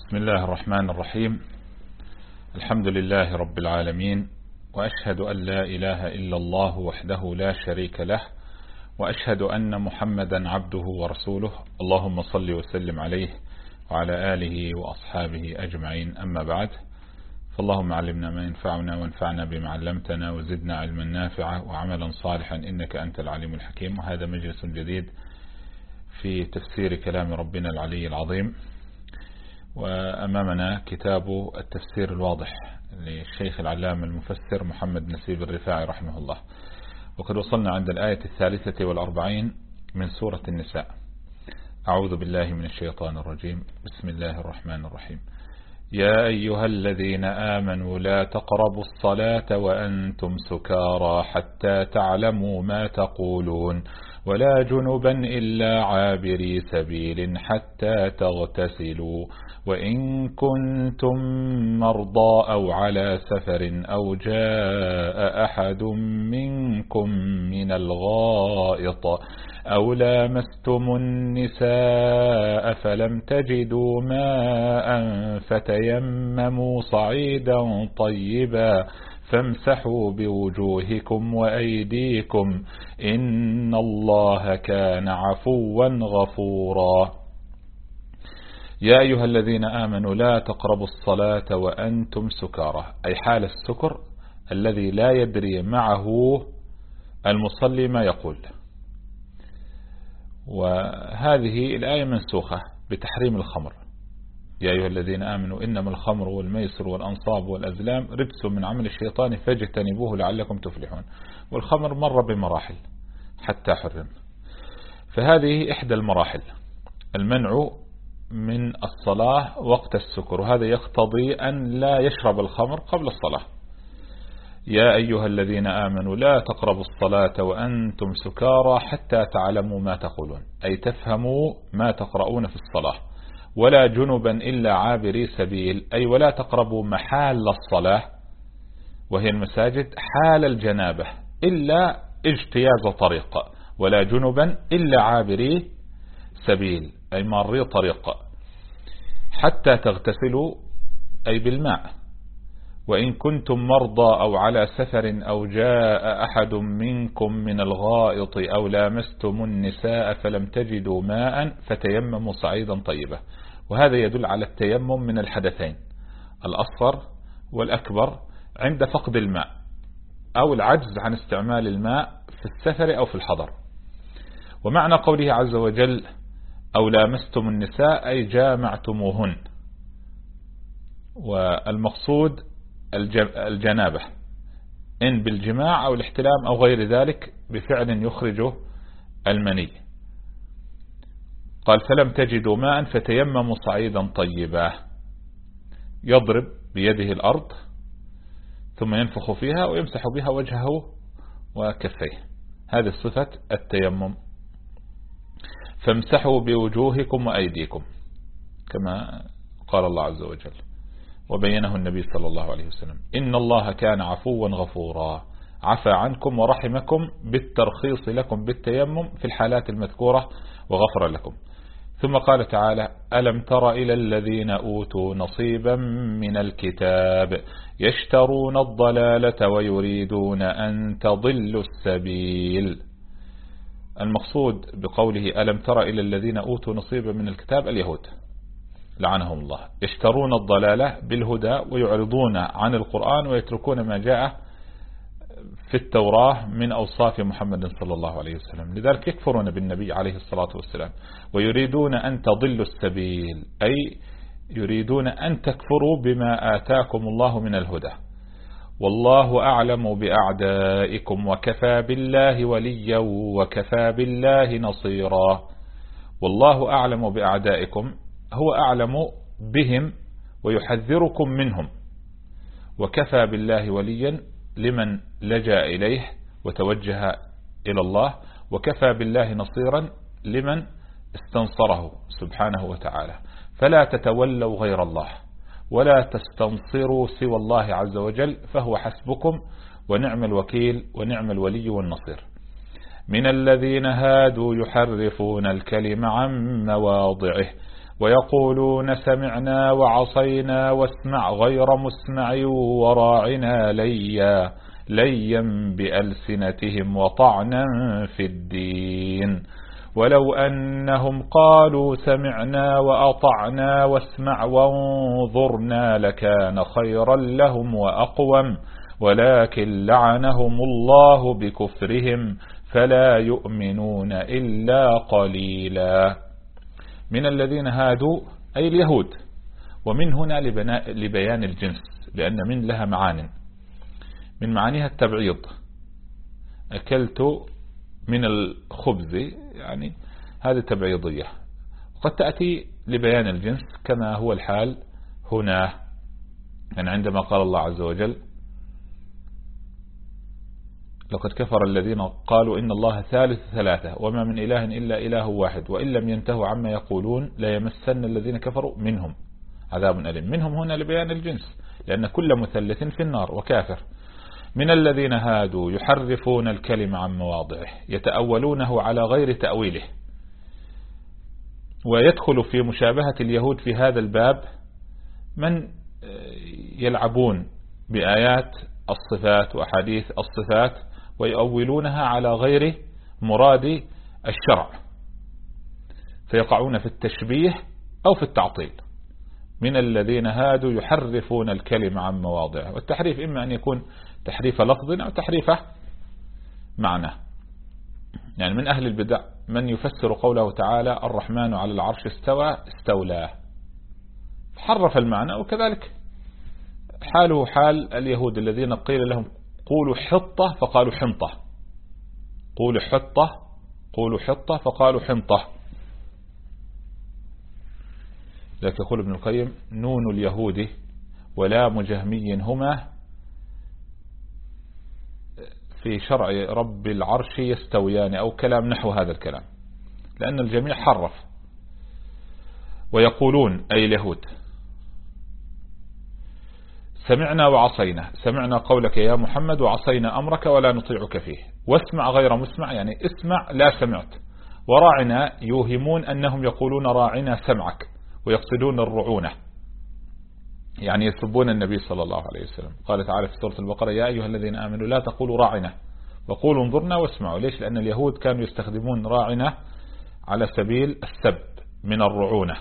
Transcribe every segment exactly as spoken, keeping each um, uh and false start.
بسم الله الرحمن الرحيم. الحمد لله رب العالمين، وأشهد أن لا إله إلا الله وحده لا شريك له، وأشهد أن محمدا عبده ورسوله. اللهم صل وسلم عليه وعلى آله وأصحابه أجمعين، أما بعد، فاللهم علمنا ما ينفعنا وانفعنا بما علمتنا وزدنا علما نافعا وعملا صالحا إنك أنت العليم الحكيم. وهذا مجلس جديد في تفسير كلام ربنا العلي العظيم، وأمامنا كتاب التفسير الواضح للشيخ العلامة المفسر محمد نسيب الرفاعي رحمه الله. وقد وصلنا عند الآية الثالثة والأربعين من سورة النساء. أعوذ بالله من الشيطان الرجيم. بسم الله الرحمن الرحيم. يا أيها الذين آمنوا لا تقربوا الصلاة وأنتم سكارى حتى تعلموا ما تقولون ولا جنبا إلا عابري سبيل حتى تغتسلوا وإن كنتم مرضى أو على سفر أو جاء أحد منكم من الغائط أو لامستم النساء فلم تجدوا ماء فتيمموا صعيدا طيبا فامسحوا بوجوهكم وأيديكم إن الله كان عفوا غفورا. يا أيها الذين آمنوا لا تقربوا الصلاة وأنتم سكارى، أي حال السكر الذي لا يدري معه المصلي ما يقول. وهذه الآية منسوخة بتحريم الخمر. يا أيها الذين آمنوا إنما الخمر والميسر والأنصاب والأزلام رجس من عمل الشيطان فاجتنبوه لعلكم تفلحون. والخمر مر بمراحل حتى حرم، فهذه إحدى المراحل، المنع من الصلاة وقت السكر، وهذا يقتضي أن لا يشرب الخمر قبل الصلاة. يا أيها الذين آمنوا لا تقربوا الصلاة وأنتم سكارى حتى تعلموا ما تقولون، أي تفهموا ما تقرؤون في الصلاة. ولا جنبا إلا عابري سبيل، أي ولا تقربوا محال الصلاة وهي المساجد حال الجنابة إلا اجتياز طريق. ولا جنبا إلا عابري سبيل، أي ماري طريق. حتى تغتسلوا أي بالماء. وإن كنتم مرضى أو على سفر أو جاء أحد منكم من الغائط أو لامستم النساء فلم تجدوا ماء فتيمموا صعيدا طيبا. وهذا يدل على التيمم من الحدثين الأصغر والأكبر عند فقد الماء أو العجز عن استعمال الماء في السفر أو في الحضر. ومعنى قوله عز وجل أو لامستم النساء أي جامعتموهن، والمقصود الجنابة إن بالجماع أو الاحتلام أو غير ذلك بفعل يخرج المني. قال فلم تجدوا ماء فتيمموا صعيدا طيبا، يضرب بيده الأرض ثم ينفخ فيها ويمسح بها وجهه وكفيه، هذه صفة التيمم. فامسحوا بوجوهكم وأيديكم كما قال الله عز وجل وبينه النبي صلى الله عليه وسلم. إن الله كان عفوا غفورا، عفى عنكم ورحمكم بالترخيص لكم بالتيمم في الحالات المذكورة وغفر لكم. ثم قال تعالى ألم تر إلى الذين أوتوا نصيبا من الكتاب يشترون الضلالة ويريدون أن تضلوا السبيل. المقصود بقوله ألم تر إلى الذين أوتوا نصيبا من الكتاب اليهود لعنهم الله، يشترون الضلالة بالهدى ويعرضون عن القرآن ويتركون ما جاء في التوراة من أوصاف محمد صلى الله عليه وسلم، لذلك يكفرون بالنبي عليه الصلاة والسلام. ويريدون أن تضلوا السبيل، أي يريدون أن تكفروا بما آتاكم الله من الهدى. والله أعلم بأعدائكم وكفى بالله وليا وكفى بالله نصيرا. والله أعلم بأعدائكم، هو أعلم بهم ويحذركم منهم. وكفى بالله وليا لمن لجأ إليه وتوجه إلى الله، وكفى بالله نصيرا لمن استنصره سبحانه وتعالى. فلا تتولوا غير الله ولا تستنصروا سوى الله عز وجل فهو حسبكم ونعم الوكيل ونعم الولي والنصير. من الذين هادوا يحرفون الكلم عن مواضعه ويقولون سمعنا وعصينا واسمع غير مسمع وراعنا ليا ليا بألسنتهم وطعنا في الدين ولو أنهم قالوا سمعنا وأطعنا واسمع وانظرنا لكان خيرا لهم وأقوم ولكن لعنهم الله بكفرهم فلا يؤمنون إلا قليلا. من الذين هادوا أي اليهود، ومن هنا لبيان الجنس، لأن من لها معان، من معانيها التبعيض، أكلت من الخبز، يعني هذه تبعيضية، وقد تأتي لبيان الجنس كما هو الحال هنا. يعني عندما قال الله عز وجل لقد كفر الذين قالوا إن الله ثالث ثلاثة وما من إله إلا إله واحد وإن لم ينتهوا عما يقولون لا يمسن الذين كفروا منهم عذاب أليم. منهم هنا لبيان الجنس، لأن كل مثلث في النار وكافر. من الذين هادوا يحرفون الكلم عن مواضعه يتأولونه على غير تأويله. ويدخل في مشابهة اليهود في هذا الباب من يلعبون بآيات الصفات وأحاديث الصفات ويؤولونها على غير مراد الشرع، فيقعون في التشبيه أو في التعطيل. من الذين هادوا يحرفون الكلم عن مواضعه، والتحريف إما أن يكون تحريف لفظ أو تحريف معنى. يعني من أهل البدع من يفسر قوله تعالى الرحمن على العرش استوى استولاه، حرف المعنى. وكذلك حاله حال اليهود الذين قيل لهم قولوا حطة فقالوا حنطة، قولوا حطة قولوا حطة فقالوا حنطة. ذلك يقول ابن القيم نون اليهود ولام جهمي هما في شرع رب العرش يستويان، أو كلام نحو هذا الكلام، لأن الجميع حرف. ويقولون أي اليهود سمعنا وعصينا، سمعنا قولك يا محمد وعصينا أمرك ولا نطيعك فيه، واسمع غير مسمع يعني اسمع لا سمعت، وراعنا يوهمون أنهم يقولون راعنا سمعك ويقصدون الرعونة، يعني يسبون النبي صلى الله عليه وسلم. قال تعالى في سورة البقرة يا أيها الذين آمنوا لا تقولوا راعنا وقولوا انظرنا واسمعوا. ليش؟ لأن اليهود كانوا يستخدمون راعنا على سبيل السب من الرعونة.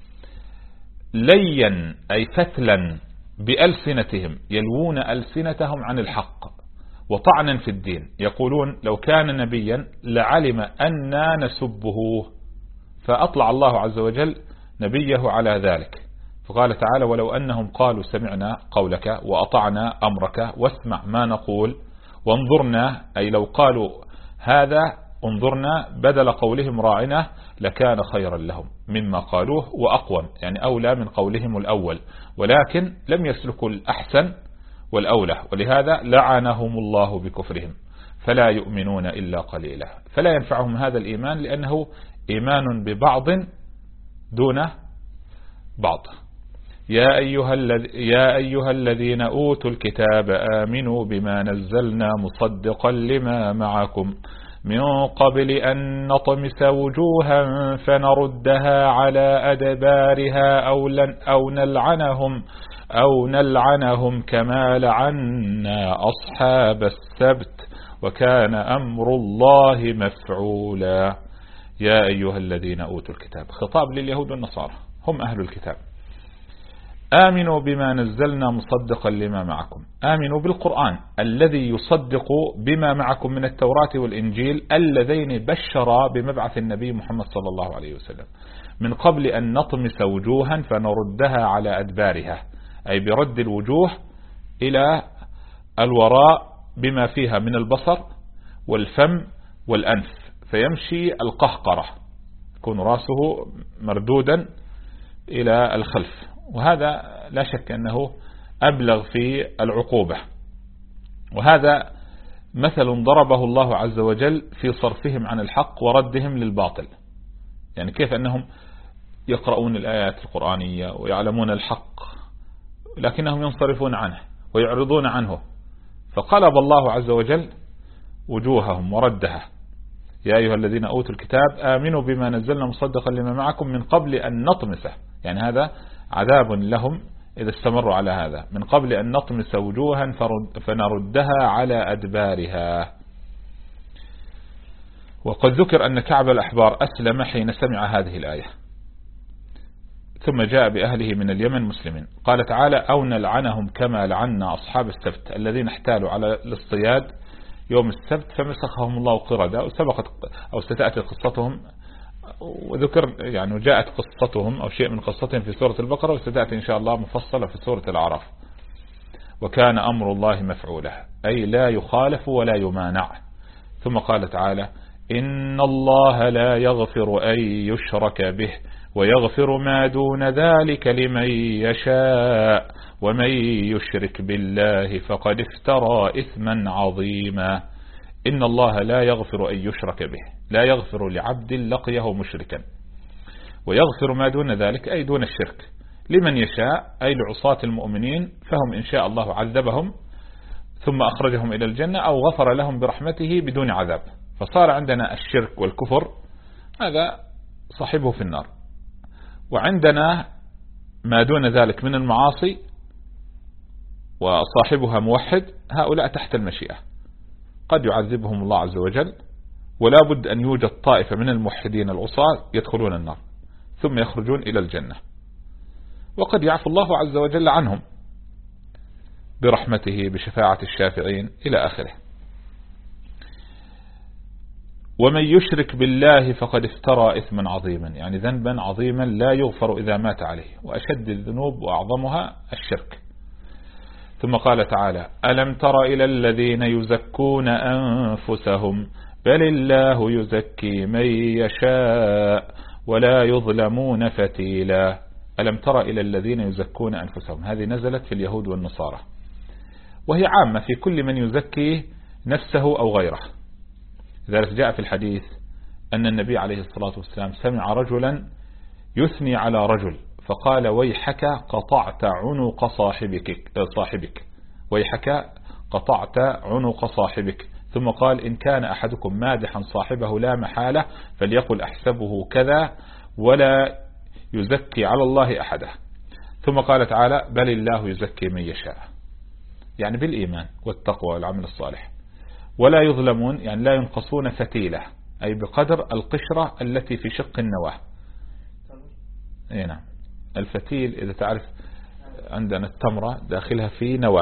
ليا أي فتلا بألسنتهم، يلوون ألسنتهم عن الحق، وطعنا في الدين، يقولون لو كان نبيا لعلم أننا نسبه، فأطلع الله عز وجل نبيه على ذلك. فقال تعالى ولو أنهم قالوا سمعنا قولك وأطعنا أمرك واسمع ما نقول وانظرنا، أي لو قالوا هذا انظرنا بدل قولهم راعنا لكان خيرا لهم مما قالوه وأقوم، يعني أولى من قولهم الأول، ولكن لم يسلكوا الأحسن والأولى، ولهذا لعنهم الله بكفرهم فلا يؤمنون إلا قليلا. فلا ينفعهم هذا الإيمان لأنه إيمان ببعض دون بعض. يا أيها, يا أيها الذين أوتوا الكتاب آمنوا بما نزلنا مصدقا لما معكم من قبل أن نطمس وجوها فنردها على أدبارها أو, لن أو نلعنهم أو نلعنهم كما لعنا أصحاب السبت وكان أمر الله مفعولا. يا أيها الذين أوتوا الكتاب، خطاب لليهود والنصارى، هم أهل الكتاب. آمنوا بما نزلنا مصدقا لما معكم، آمنوا بالقرآن الذي يصدق بما معكم من التوراة والإنجيل اللذين بشرا بمبعث النبي محمد صلى الله عليه وسلم، من قبل أن نطمس وجوها فنردها على أدبارها، أي برد الوجوه إلى الوراء بما فيها من البصر والفم والأنف، فيمشي القهقرة، يكون رأسه مردودا إلى الخلف، وهذا لا شك أنه أبلغ في العقوبة. وهذا مثل ضربه الله عز وجل في صرفهم عن الحق وردهم للباطل، يعني كيف أنهم يقرؤون الآيات القرآنية ويعلمون الحق لكنهم ينصرفون عنه ويعرضون عنه، فقلب الله عز وجل وجوههم وردها يا أيها الذين أوتوا الكتاب آمنوا بما نزلنا مصدقا لما معكم من قبل أن نطمسه، يعني هذا عذاب لهم إذا استمروا على هذا، من قبل أن نطمس وجوها فنردها على أدبارها. وقد ذكر أن كعب الأحبار أسلم حين سمع هذه الآية، ثم جاء بأهله من اليمن مسلمين. قال تعالى أو نلعنهم كما لعنا أصحاب السبت الذين احتالوا على الاصطياد يوم السبت فمسخهم الله قردة، وسبقت أو ستأتي قصتهم، وذكر يعني جاءت قصتهم أو شيء من قصتهم في سورة البقرة، وستأتي إن شاء الله مفصلة في سورة الأعراف. وكان أمر الله مفعولا، أي لا يخالف ولا يمانع. ثم قال تعالى إن الله لا يغفر أن يشرك به ويغفر ما دون ذلك لمن يشاء ومن يشرك بالله فقد افترى إثما عظيما. إن الله لا يغفر أن يشرك به، لا يغفر لعبد لقيه مشركا، ويغفر ما دون ذلك أي دون الشرك لمن يشاء، أي لعصاة المؤمنين، فهم إن شاء الله عذبهم ثم أخرجهم إلى الجنة أو غفر لهم برحمته بدون عذاب. فصار عندنا الشرك والكفر هذا صاحبه في النار، وعندنا ما دون ذلك من المعاصي وصاحبها موحد، هؤلاء تحت المشيئة، قد يعذبهم الله عز وجل، ولا بد أن يوجد طائفة من الموحدين العصاة يدخلون النار ثم يخرجون إلى الجنة، وقد يعفو الله عز وجل عنهم برحمته بشفاعة الشافعين إلى آخره. ومن يشرك بالله فقد افترى إثما عظيما، يعني ذنبا عظيما لا يغفر إذا مات عليه، وأشد الذنوب وأعظمها الشرك. ثم قال تعالى ألم تر إلى الذين يزكون أنفسهم بل الله يزكي من يشاء ولا يظلمون فتيلا. ألم تر إلى الذين يزكون أنفسهم، هذه نزلت في اليهود والنصارى، وهي عامة في كل من يزكي نفسه أو غيره. لذلك جاء في الحديث أن النبي عليه الصلاة والسلام سمع رجلا يثني على رجل فقال ويحك قطعت عنق صاحبك صاحبك ويحك قطعت عنق صاحبك. ثم قال إن كان أحدكم مادحا صاحبه لا محالة فليقل أحسبه كذا ولا يزكي على الله أحدا. ثم قال تعالى بل الله يزكي من يشاء، يعني بالإيمان والتقوى والعمل الصالح، ولا يظلمون يعني لا ينقصون فتيلة، أي بقدر القشرة التي في شق النواة. اي نعم، الفتيل إذا تعرف عندنا التمرة داخلها في نواة،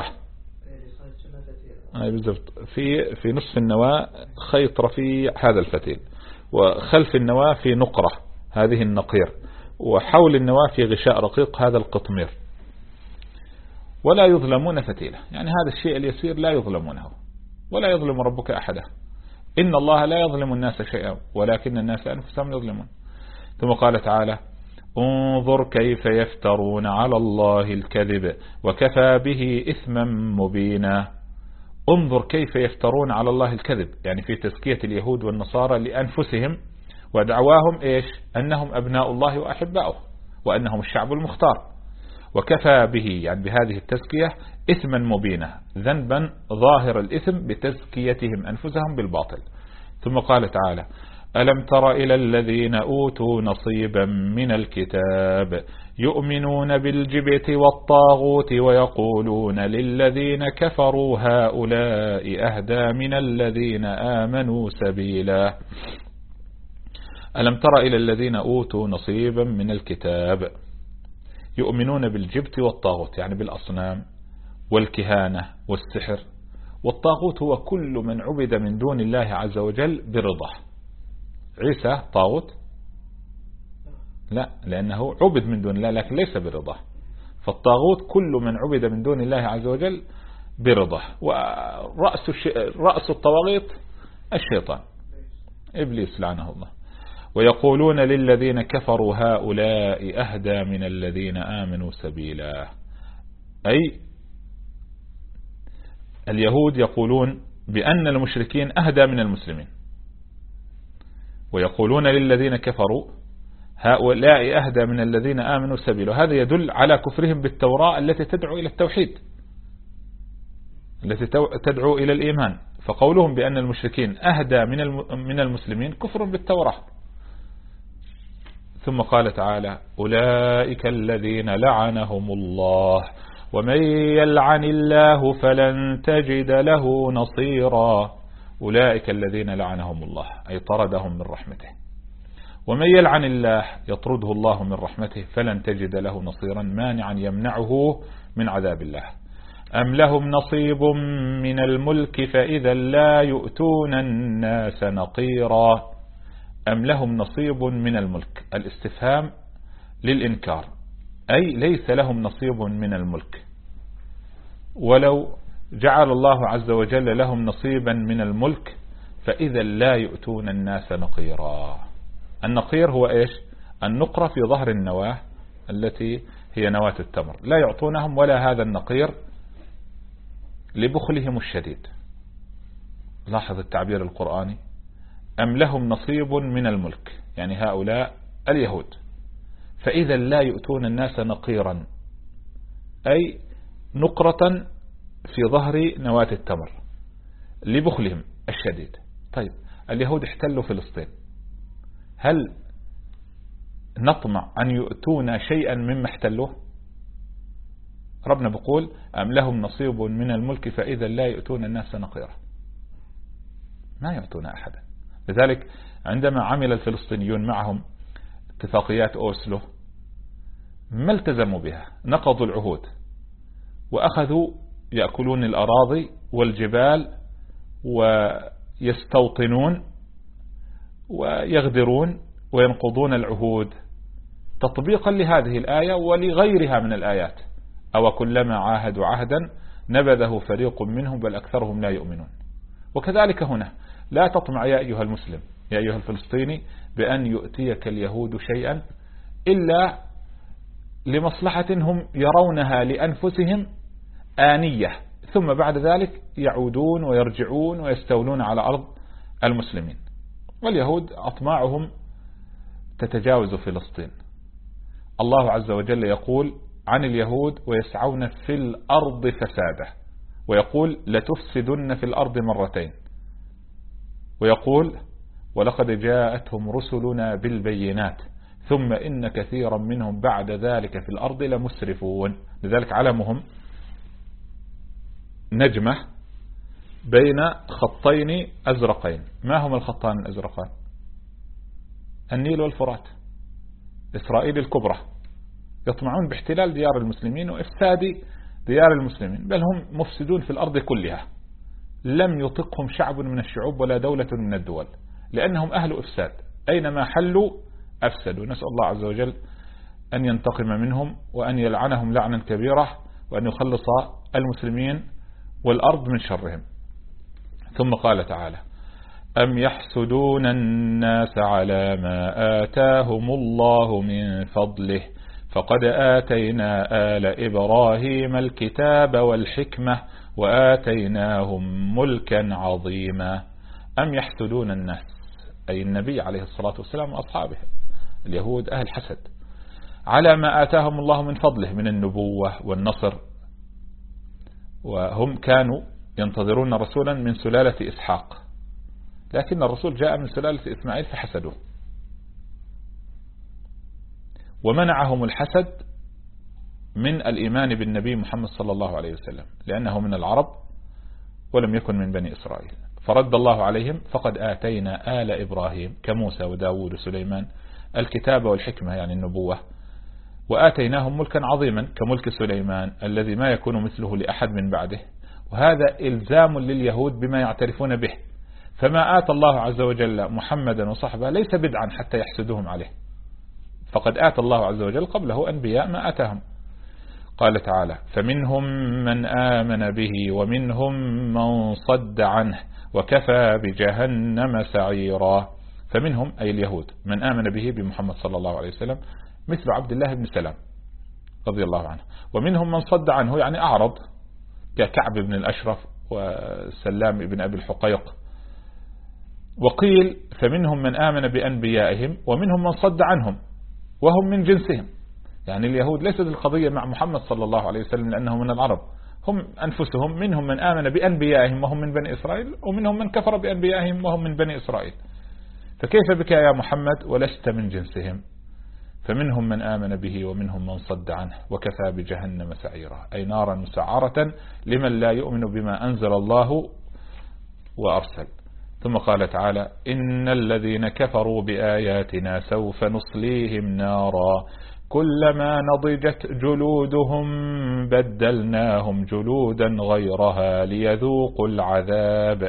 أي بالضبط، في في نصف النواة خيط رفيع هذا الفتيل، وخلف النواة في نقرة هذه النقير، وحول النواة في غشاء رقيق هذا القطمير. ولا يظلمون فتيلة، يعني هذا الشيء اليسير لا يظلمونه، ولا يظلم ربك أحدا. إن الله لا يظلم الناس شيئا ولكن الناس أنفسهم يظلمون. ثم قال تعالى انظر كيف يفترون على الله الكذب وكفى به إثما مبينا. انظر كيف يفترون على الله الكذب، يعني في تزكية اليهود والنصارى لأنفسهم ودعواهم إيش أنهم أبناء الله وأحباؤه وأنهم الشعب المختار، وكفى به يعني بهذه التزكية إثما مبينا، ذنبا ظاهر الإثم بتزكيتهم أنفسهم بالباطل. ثم قال تعالى ألم تر إلى الذين أوتوا نصيبا من الكتاب يؤمنون بالجبت والطاغوت ويقولون للذين كفروا هؤلاء أهدى من الذين آمنوا سبيلا. ألم تر إلى الذين أوتوا نصيبا من الكتاب يؤمنون بالجبت والطاغوت، يعني بالأصنام والكهانة والسحر. والطاغوت هو كل من عبد من دون الله عز وجل برضاه. عيسى طاغوت؟ لا، لأنه عبد من دون الله لكن ليس برضاه. فالطاغوت كل من عبد من دون الله عز وجل برضاه، ورأس الش... رأس الطواغيت الشيطان إبليس لعنه الله. ويقولون للذين كفروا هؤلاء أهدى من الذين آمنوا سبيلا، أي اليهود يقولون بأن المشركين أهدى من المسلمين، ويقولون للذين كفروا هؤلاء أهدى من الذين آمنوا سبيلا. هذا يدل على كفرهم بالتوراة التي تدعو إلى التوحيد، التي تدعو إلى الإيمان. فقولهم بأن المشركين أهدى من المسلمين كفر بالتوراة. ثم قال تعالى أولئك الذين لعنهم الله ومن يلعن الله فلن تجد له نصيرا. أولئك الذين لعنهم الله أي طردهم من رحمته، ومن يلعن الله يطرده الله من رحمته فلن تجد له نصيرا مانعا يمنعه من عذاب الله. أم لهم نصيب من الملك فإذا لا يؤتون الناس نقيرا. أم لهم نصيب من الملك، الاستفهام للإنكار، أي ليس لهم نصيب من الملك. ولو جعل الله عز وجل لهم نصيبا من الملك فإذا لا يؤتون الناس نقيرا. النقير هو إيش؟ النقرة في ظهر النواة التي هي نواة التمر، لا يعطونهم ولا هذا النقير لبخلهم الشديد. لاحظ التعبير القرآني، أم لهم نصيب من الملك، يعني هؤلاء اليهود، فإذا لا يؤتون الناس نقيرا أي نقرة في ظهر نواة التمر لبخلهم الشديد. طيب اليهود احتلوا فلسطين، هل نطمع أن يؤتون شيئا مما احتلوه؟ ربنا بيقول أم لهم نصيب من الملك فإذا لا يؤتون الناس نقيرا، ما يؤتون أحدا. لذلك عندما عمل الفلسطينيون معهم اتفاقيات أوسلو ما التزموا بها، نقضوا العهود وأخذوا يأكلون الأراضي والجبال ويستوطنون ويغدرون وينقضون العهود تطبيقا لهذه الآية ولغيرها من الآيات. أو كلما عاهدوا عهدا نبذه فريق منهم بل أكثرهم لا يؤمنون. وكذلك هنا لا تطمع يا أيها المسلم يا أيها الفلسطيني بأن يؤتيك اليهود شيئا إلا لمصلحة هم يرونها لأنفسهم آنية، ثم بعد ذلك يعودون ويرجعون ويستولون على أرض المسلمين. واليهود أطماعهم تتجاوز فلسطين. الله عز وجل يقول عن اليهود ويسعون في الأرض فسادا، ويقول لتفسدن في الأرض مرتين، ويقول ولقد جاءتهم رسلنا بالبينات ثم إن كثيرا منهم بعد ذلك في الأرض لمسرفون. لذلك علمهم نجمة بين خطين أزرقين. ما هم الخطان الأزرقان؟ النيل والفرات، إسرائيل الكبرى، يطمعون باحتلال ديار المسلمين وإفساد ديار المسلمين، بل هم مفسدون في الأرض كلها، لم يطقهم شعب من الشعوب ولا دولة من الدول، لأنهم أهل إفساد، أينما حلوا أفسدوا. نسأل الله عز وجل أن ينتقم منهم وأن يلعنهم لعنا كبيرة وأن يخلص المسلمين والأرض من شرهم. ثم قال تعالى أم يحسدون الناس على ما آتاهم الله من فضله فقد آتينا آل إبراهيم الكتاب والحكمة وآتيناهم ملكا عظيما. أم يحسدون الناس أي النبي عليه الصلاة والسلام وأصحابه، اليهود أهل حسد، على ما آتاهم الله من فضله من النبوة والنصر، وهم كانوا ينتظرون رسولا من سلالة إسحاق، لكن الرسول جاء من سلالة إسماعيل فحسدوه، ومنعهم الحسد من الإيمان بالنبي محمد صلى الله عليه وسلم لأنه من العرب ولم يكن من بني إسرائيل، فرد الله عليهم فقد آتينا آل إبراهيم كموسى وداود وسليمان الكتاب والحكمة يعني النبوة، وآتيناهم ملكا عظيما كملك سليمان الذي ما يكون مثله لأحد من بعده. وهذا إلزام لليهود بما يعترفون به، فما آتى الله عز وجل محمدا وصحبه ليس بدعا حتى يحسدوهم عليه، فقد آتى الله عز وجل قبله أنبياء ما آتاهم. قال تعالى فمنهم من آمن به ومنهم من صد عنه وكفى بجهنم سعيرا. فمنهم أي اليهود من آمن به بمحمد صلى الله عليه وسلم مثل عبد الله بن سلام رضي الله عنه، ومنهم من صد عنه يعني أعرض ككعب بن الأشرف وسلام بن أبي الحقيق. وقيل فمنهم من آمن بأنبيائهم ومنهم من صد عنهم وهم من جنسهم، يعني اليهود ليست القضية مع محمد صلى الله عليه وسلم لأنه من العرب، هم أنفسهم منهم من آمن بأنبيائهم وهم من بني إسرائيل، ومنهم من كفر بأنبيائهم وهم من بني إسرائيل. فكيف بك يا محمد ولست من جنسهم؟ فمنهم من آمن به ومنهم من صد عنه وكفى بجهنم سعيرا، أي نارا مسعرة لمن لا يؤمن بما أنزل الله وأرسل. ثم قال تعالى: إن الذين كفروا بآياتنا سوف نصليهم نارا كلما نضجت جلودهم بدلناهم جلودا غيرها ليذوقوا العذاب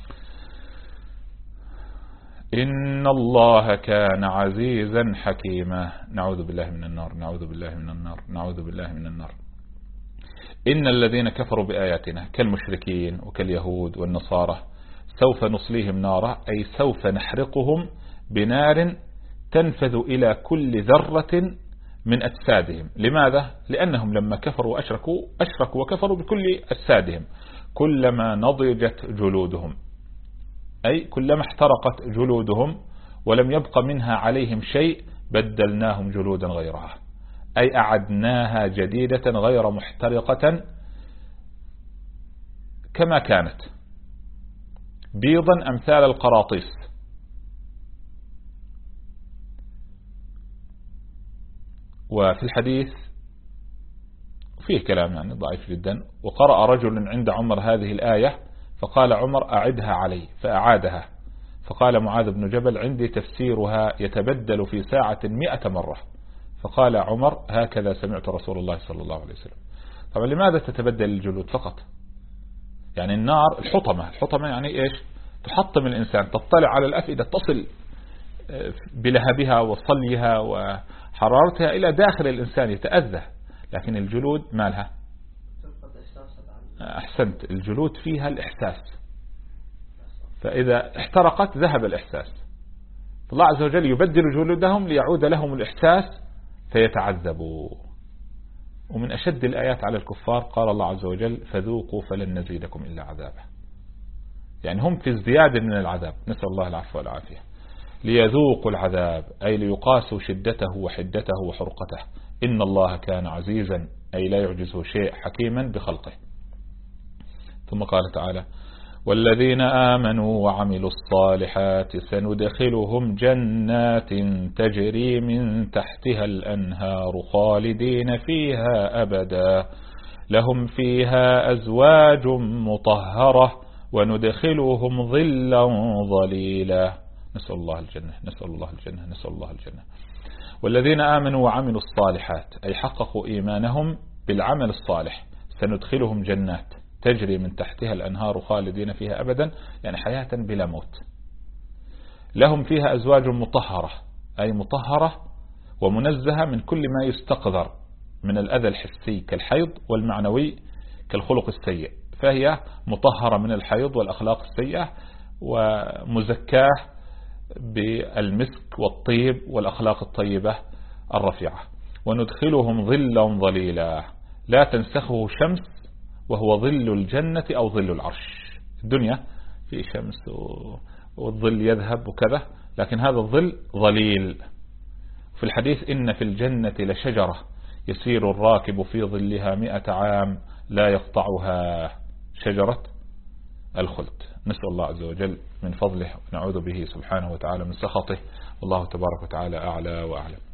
إن الله كان عزيزا حكيما. نعوذ بالله من النار، نعوذ بالله من النار، نعوذ بالله من النار. إن الذين كفروا بآياتنا كالمشركين وكاليهود والنصارى سوف نصليهم نارا، أي سوف نحرقهم بنار تنفذ إلى كل ذرة من أجسادهم. لماذا؟ لأنهم لما كفروا وأشركوا أشركوا وكفروا بكل أجسادهم. كلما نضجت جلودهم، أي كلما احترقت جلودهم ولم يبق منها عليهم شيء بدلناهم جلودا غيرها، أي أعدناها جديدة غير محترقة كما كانت بيضا أمثال القراطيس. وفي الحديث فيه كلام يعني ضعيف جدا. وقرأ رجل عند عمر هذه الآية فقال عمر: أعدها علي، فأعادها. فقال معاذ بن جبل: عندي تفسيرها يتبدل في ساعة مئة مرة. فقال عمر: هكذا سمعت رسول الله صلى الله عليه وسلم. طبعا لماذا تتبدل الجلود فقط؟ يعني النار الحطمة، الحطمة يعني إيش؟ تحطم الإنسان، تطلع على الأفئدة، تصل بلهبها وصليها وحرارتها إلى داخل الإنسان يتأذى. لكن الجلود ما لها. أحسنت، الجلود فيها الإحساس، فإذا احترقت ذهب الإحساس. الله عز وجل يبدل جلودهم ليعود لهم الإحساس فيتعذبوا. ومن أشد الآيات على الكفار قال الله عز وجل: فذوقوا فلن نزيدكم إلا عذابا. يعني هم في ازدياد من العذاب، نسأل الله العفو والعافية. ليذوقوا العذاب، أي ليقاسوا شدته وحدته وحرقته. إن الله كان عزيزا، أي لا يعجزه شيء، حكيما بخلقه. ثم قال تعالى: والذين آمنوا وعملوا الصالحات سندخلهم جنات تجري من تحتها الأنهار خالدين فيها أبدا لهم فيها أزواج مطهرة وندخلهم ظلا ظليلا. نسأل الله الجنة، نسأل الله الجنة، نسأل الله الجنة. والذين آمنوا وعملوا الصالحات، أي حققوا إيمانهم بالعمل الصالح، سندخلهم جنات تجري من تحتها الأنهار خالدين فيها أبدا، يعني حياة بلا موت. لهم فيها أزواج مطهرة، أي مطهرة ومنزهة من كل ما يستقذر من الأذى الحسي كالحيض، والمعنوي كالخلق السيء. فهي مطهرة من الحيض والأخلاق السيئة، ومزكاه بالمسك والطيب والأخلاق الطيبة الرفيعة. وندخلهم ظلا ظليلا، لا تنسخه شمس، وهو ظل الجنة أو ظل العرش. الدنيا في شمس والظل يذهب وكذا، لكن هذا الظل ظليل. في الحديث: إن في الجنة لشجرة يسير الراكب في ظلها مئة عام لا يقطعها، شجرة الخلد. نسأل الله عز وجل من فضله ونعوذ به سبحانه وتعالى من سخطه، والله تبارك وتعالى أعلى وأعلم.